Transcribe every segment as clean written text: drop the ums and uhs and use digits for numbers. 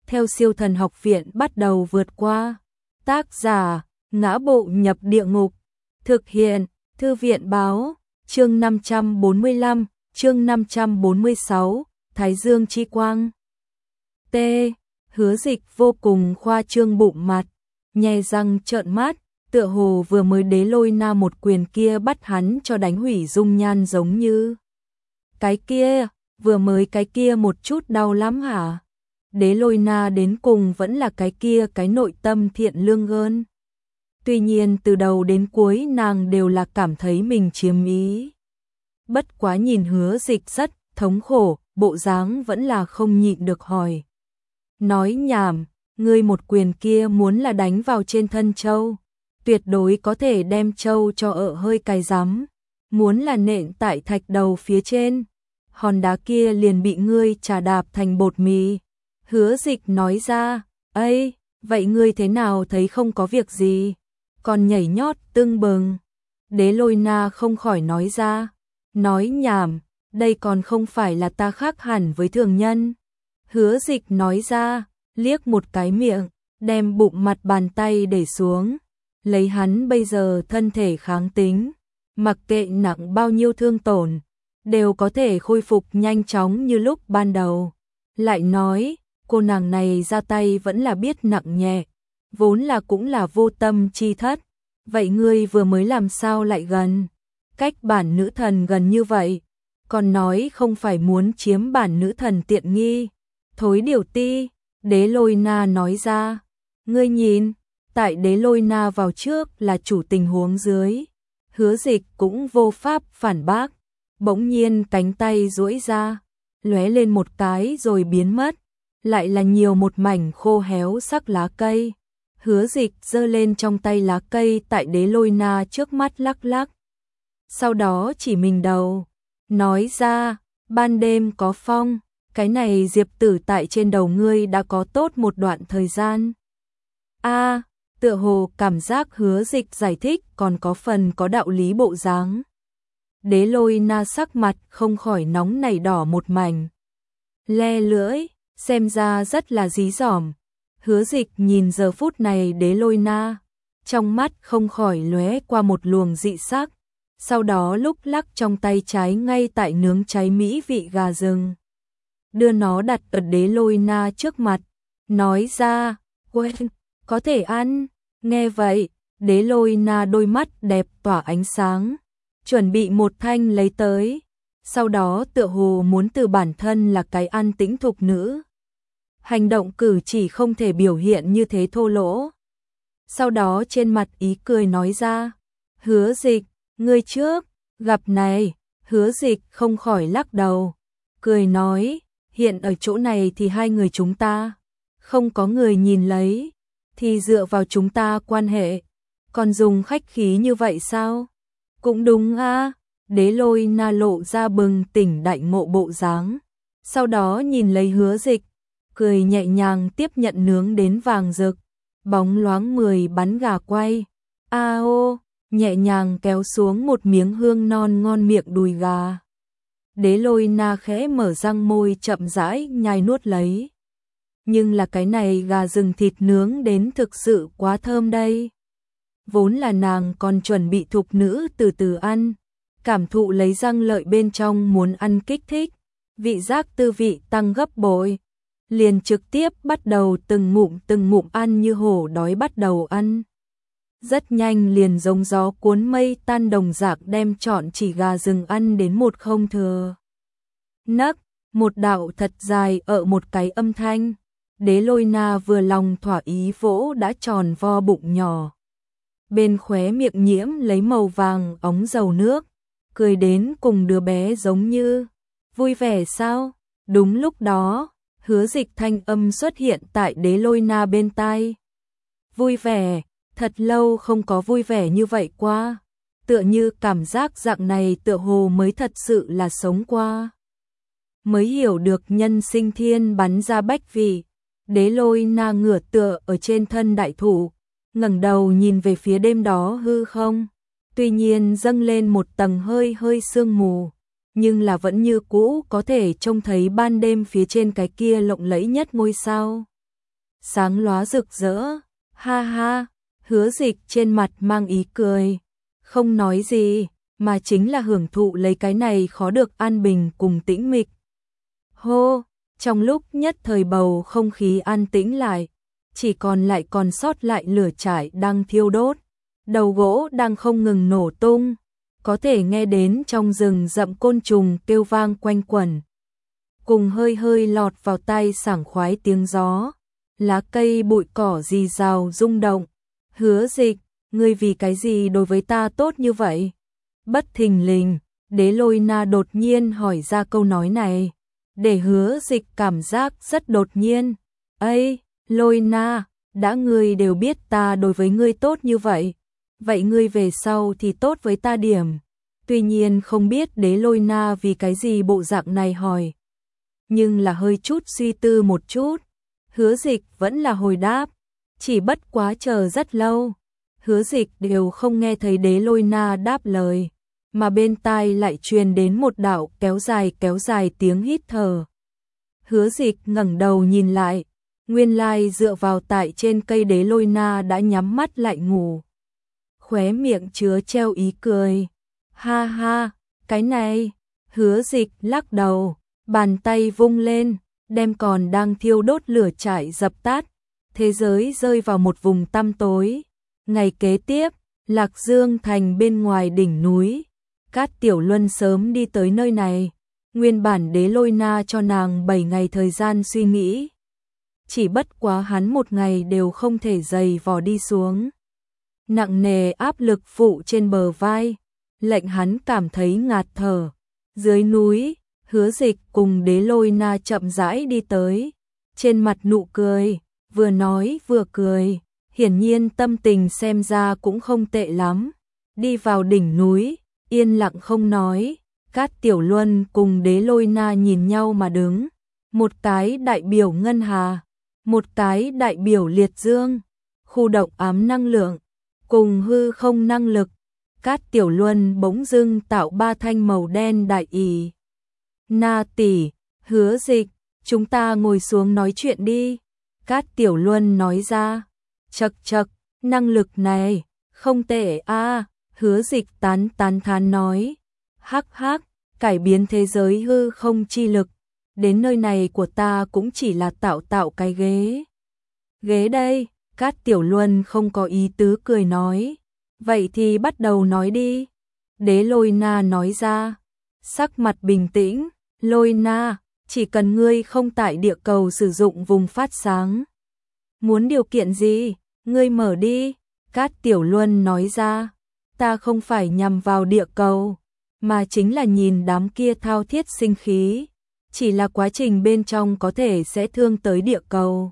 theo Siêu Thần Học Viện bắt đầu vượt qua. Tác giả: Ngã Bộ Nhập Địa Ngục. Thực hiện: Thư viện báo. Chương 545, chương 546, Thái Dương chi quang. T. Hứa Dịch vô cùng khoa trương bụng mặt, nhe răng trợn mắt, tựa hồ vừa mới đế lôi na một quyền kia bắt hắn cho đánh hủy dung nhan giống như. Cái kia, vừa mới cái kia một chút đau lắm hả? Đế lôi na đến cùng vẫn là cái kia cái nội tâm thiện lương hơn. Tuy nhiên từ đầu đến cuối nàng đều là cảm thấy mình chiếm ý. Bất quá nhìn Hứa Dịch rất thống khổ, bộ dáng vẫn là không nhịn được hỏi. Nói nhảm, ngươi một quyền kia muốn là đánh vào trên thân châu, tuyệt đối có thể đem châu cho hơi cay rắm. Muốn là nện tại thạch đầu phía trên, hòn đá kia liền bị ngươi chà đạp thành bột mì. Hứa Dịch nói ra, ấy, vậy ngươi thế nào thấy không có việc gì, còn nhảy nhót tưng bừng. Đế lôi na không khỏi nói ra, nói nhảm, đây còn không phải là ta khác hẳn với thường nhân. Hứa Dịch nói ra, liếc một cái miệng, đem bụng mặt bàn tay để xuống, lấy hắn bây giờ thân thể kháng tính, mặc kệ nặng bao nhiêu thương tổn, đều có thể khôi phục nhanh chóng như lúc ban đầu. Lại nói, cô nàng này ra tay vẫn là biết nặng nhẹ, vốn là cũng là vô tâm chi thất. Vậy ngươi vừa mới làm sao lại gần? Cách bản nữ thần gần như vậy, còn nói không phải muốn chiếm bản nữ thần tiện nghi. Thối điều ti, Đế lôi na nói ra. Ngươi nhìn, tại Đế lôi na vào trước là chủ tình huống dưới. Hứa Dịch cũng vô pháp phản bác. Bỗng nhiên cánh tay duỗi ra, lóe lên một cái rồi biến mất. Lại là nhiều một mảnh khô héo sắc lá cây. Hứa Dịch giơ lên trong tay lá cây tại Đế lôi na trước mắt lắc lắc. Sau đó chỉ mình đầu, nói ra, ban đêm có phong, cái này diệp tử tại trên đầu ngươi đã có tốt một đoạn thời gian. A, tựa hồ cảm giác Hứa Dịch giải thích còn có phần có đạo lý bộ dáng. Đế lôi na sắc mặt không khỏi nóng nảy đỏ một mảnh. Le lưỡi, xem ra rất là dí dỏm. Hứa Dịch nhìn giờ phút này Đế lôi na, trong mắt không khỏi lóe qua một luồng dị sắc. Sau đó lúc lắc trong tay trái ngay tại nướng cháy mỹ vị gà rừng, đưa nó đặt ở Đế lôi na trước mặt, nói ra, quên, có thể ăn. Nghe vậy, Đế lôi na đôi mắt đẹp tỏa ánh sáng, chuẩn bị một thanh lấy tới, sau đó tựa hồ muốn từ bản thân là cái ăn tĩnh thục nữ. Hành động cử chỉ không thể biểu hiện như thế thô lỗ. Sau đó trên mặt ý cười nói ra, Hứa Dịch, ngươi trước, gặp này. Hứa Dịch không khỏi lắc đầu, cười nói, hiện ở chỗ này thì hai người chúng ta, không có người nhìn lấy, thì dựa vào chúng ta quan hệ, còn dùng khách khí như vậy sao? Cũng đúng a. Đế lôi na lộ ra bừng tỉnh đại ngộ bộ dáng, sau đó nhìn lấy Hứa Dịch, cười nhẹ nhàng tiếp nhận nướng đến vàng rực, bóng loáng 10 bắn gà quay. A ô, nhẹ nhàng kéo xuống một miếng hương non ngon miệng đùi gà. Đế lôi na khẽ mở răng môi chậm rãi nhai nuốt lấy. Nhưng là cái này gà rừng thịt nướng đến thực sự quá thơm đây. Vốn là nàng còn chuẩn bị thục nữ từ từ ăn, cảm thụ lấy răng lợi bên trong muốn ăn kích thích, vị giác tư vị tăng gấp bội, liền trực tiếp bắt đầu từng ngụm ăn như hổ đói bắt đầu ăn. Rất nhanh liền giống gió cuốn mây tan đồng dạng đem trọn chỉ gà rừng ăn đến một không thừa. Nấc, một đạo thật dài ở một cái âm thanh. Đế lôi na vừa lòng thỏa ý vỗ đã tròn vo bụng nhỏ. Bên khóe miệng nhiễm lấy màu vàng óng dầu nước, cười đến cùng đứa bé giống như. Vui vẻ sao? Đúng lúc đó, Hứa Dịch thanh âm xuất hiện tại Đế lôi na bên tai. Vui vẻ, thật lâu không có vui vẻ như vậy qua. Tựa như cảm giác dạng này tựa hồ mới thật sự là sống qua. Mới hiểu được nhân sinh thiên bắn ra bách vị. Đế lôi na ngửa tựa ở trên thân đại thụ, ngẩng đầu nhìn về phía đêm đó hư không. Tuy nhiên dâng lên một tầng hơi hơi sương mù, nhưng là vẫn như cũ có thể trông thấy ban đêm phía trên cái kia lộng lẫy nhất ngôi sao. sáng lóa rực rỡ. Ha ha, Hứa Dịch trên mặt mang ý cười, không nói gì, mà chính là hưởng thụ lấy cái này khó được an bình cùng tĩnh mịch. Hô, trong lúc nhất thời bầu không khí an tĩnh lại, chỉ còn sót lại lửa trại đang thiêu đốt, đầu gỗ đang không ngừng nổ tung, có thể nghe đến trong rừng rậm côn trùng kêu vang quanh quẩn, cùng hơi hơi lọt vào tai sảng khoái tiếng gió, lá cây bụi cỏ rì rào rung động. Hứa Dịch, ngươi vì cái gì đối với ta tốt như vậy? Bất thình lình, Đế Lôi Na đột nhiên hỏi ra câu nói này, để Hứa Dịch cảm giác rất đột nhiên. Ây, Lôi Na, đã ngươi đều biết ta đối với ngươi tốt như vậy, vậy ngươi về sau thì tốt với ta điểm. Tuy nhiên không biết Đế Lôi Na vì cái gì bộ dạng này hỏi, nhưng là hơi chút suy tư một chút, Hứa Dịch vẫn là hồi đáp, chỉ bất quá chờ rất lâu, Hứa Dịch đều không nghe thấy Đế Lôi Na đáp lời, mà bên tai lại truyền đến một đạo kéo dài tiếng hít thở. Hứa Dịch ngẩng đầu nhìn lại, nguyên lai dựa vào tại trên cây Đế Lôi Na đã nhắm mắt lại ngủ. Khóe miệng chứa treo ý cười. Ha ha, cái này, Hứa Dịch lắc đầu, bàn tay vung lên, đem còn đang thiêu đốt lửa trại dập tắt, thế giới rơi vào một vùng tăm tối. Ngày kế tiếp, Lạc Dương thành bên ngoài đỉnh núi, Cát Tiểu Luân sớm đi tới nơi này, nguyên bản Đế Lôi Na cho nàng 7 ngày thời gian suy nghĩ. Chỉ bất quá hắn một ngày đều không thể dày vò đi xuống. Nặng nề áp lực phụ trên bờ vai, lệnh hắn cảm thấy ngạt thở. Dưới núi, Hứa Dịch cùng Đế Lôi Na chậm rãi đi tới, trên mặt nụ cười, vừa nói vừa cười, hiển nhiên tâm tình xem ra cũng không tệ lắm. Đi vào đỉnh núi, yên lặng không nói, Cát Tiểu Luân cùng Đế Lôi Na nhìn nhau mà đứng, một cái đại biểu ngân hà, một cái đại biểu liệt dương, khu động ám năng lượng, cùng hư không năng lực. Cát Tiểu Luân bỗng dưng tạo 3 thanh màu đen đại ỷ. Na tỷ, Hứa Dịch, chúng ta ngồi xuống nói chuyện đi. Cát Tiểu Luân nói ra. Chậc chậc, năng lực này, không tệ a. Hứa Dịch tán thán nói. Hắc hắc, cải biến thế giới hư không chi lực. Đến nơi này của ta cũng chỉ là tạo cái ghế. Ghế đây, Cát Tiểu Luân không có ý tứ cười nói. Vậy thì bắt đầu nói đi. Đế Lôi Na nói ra. Sắc mặt bình tĩnh, Lôi Na, chỉ cần ngươi không tại địa cầu sử dụng vùng phát sáng. Muốn điều kiện gì, ngươi mở đi. Cát Tiểu Luân nói ra. Ta không phải nhằm vào địa cầu, mà chính là nhìn đám kia thao thiết sinh khí. Chỉ là quá trình bên trong có thể sẽ thương tới địa cầu.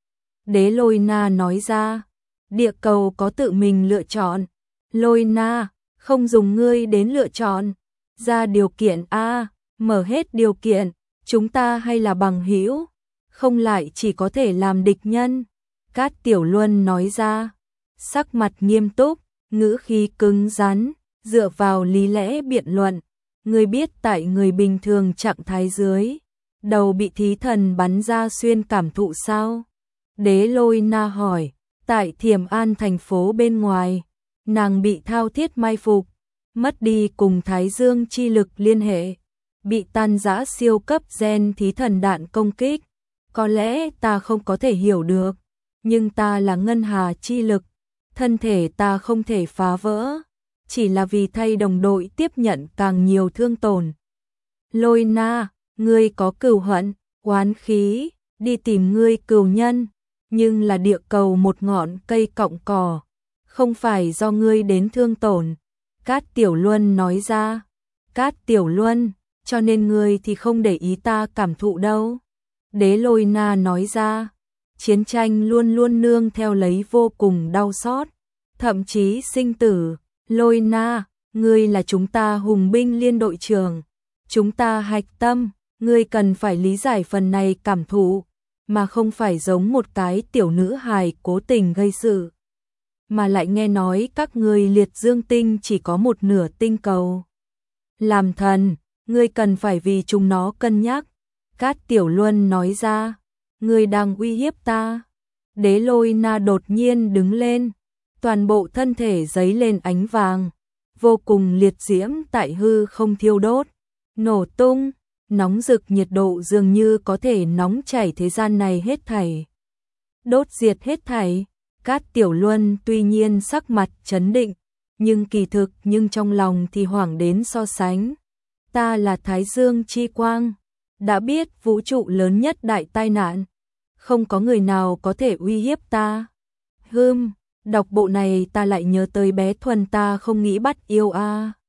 Đế Lôi Na nói ra. Địa cầu có tự mình lựa chọn. Lôi Na, không dùng ngươi đến lựa chọn. Ra điều kiện a, mở hết điều kiện, chúng ta hay là bằng hữu, không lại chỉ có thể làm địch nhân. Cát Tiểu Luân nói ra, sắc mặt nghiêm túc, ngữ khí cứng rắn, dựa vào lý lẽ biện luận. Ngươi biết tại người bình thường trạng thái dưới, đầu bị thí thần bắn ra xuyên cảm thụ sao? Đế Lôi Na hỏi, tại Thiểm An thành phố bên ngoài, nàng bị thao thiết mai phục, mất đi cùng Thái Dương chi lực liên hệ, bị tan rã siêu cấp gen thí thần đạn công kích. Có lẽ ta không có thể hiểu được, nhưng ta là ngân hà chi lực, thân thể ta không thể phá vỡ, chỉ là vì thay đồng đội tiếp nhận càng nhiều thương tổn. Lôi Na, ngươi có cừu hận, oán khí, đi tìm ngươi cừu nhân, nhưng là địa cầu một ngọn cây cọng cỏ, không phải do ngươi đến thương tổn. Cát Tiểu Luân nói ra. Cát Tiểu Luân, cho nên ngươi thì không để ý ta cảm thụ đâu. Đế Lôi Na nói ra. Chiến tranh luôn luôn nương theo lấy vô cùng đau xót, thậm chí sinh tử. Lôi Na, ngươi là chúng ta hùng binh liên đội trưởng, chúng ta hạch tâm, ngươi cần phải lý giải phần này cảm thụ, mà không phải giống một cái tiểu nữ hài cố tình gây sự. Mà lại nghe nói các ngươi liệt dương tinh chỉ có một nửa tinh cầu. Làm thần, ngươi cần phải vì chúng nó cân nhắc. Cát Tiểu Luân nói ra, ngươi đang uy hiếp ta. Đế Lôi Na đột nhiên đứng lên, toàn bộ thân thể giấy lên ánh vàng, vô cùng liệt diễm tại hư không thiêu đốt, nổ tung, nóng rực nhiệt độ dường như có thể nóng chảy thế gian này hết thảy. Đốt diệt hết thảy. Cát Tiểu Luân tuy nhiên sắc mặt trấn định, nhưng kỳ thực trong lòng thì hoảng đến so sánh. Ta là Thái Dương chi quang, đã biết vũ trụ lớn nhất đại tai nạn, không có người nào có thể uy hiếp ta. Đọc bộ này ta lại nhớ tới bé Thuần ta không nghĩ bắt yêu a.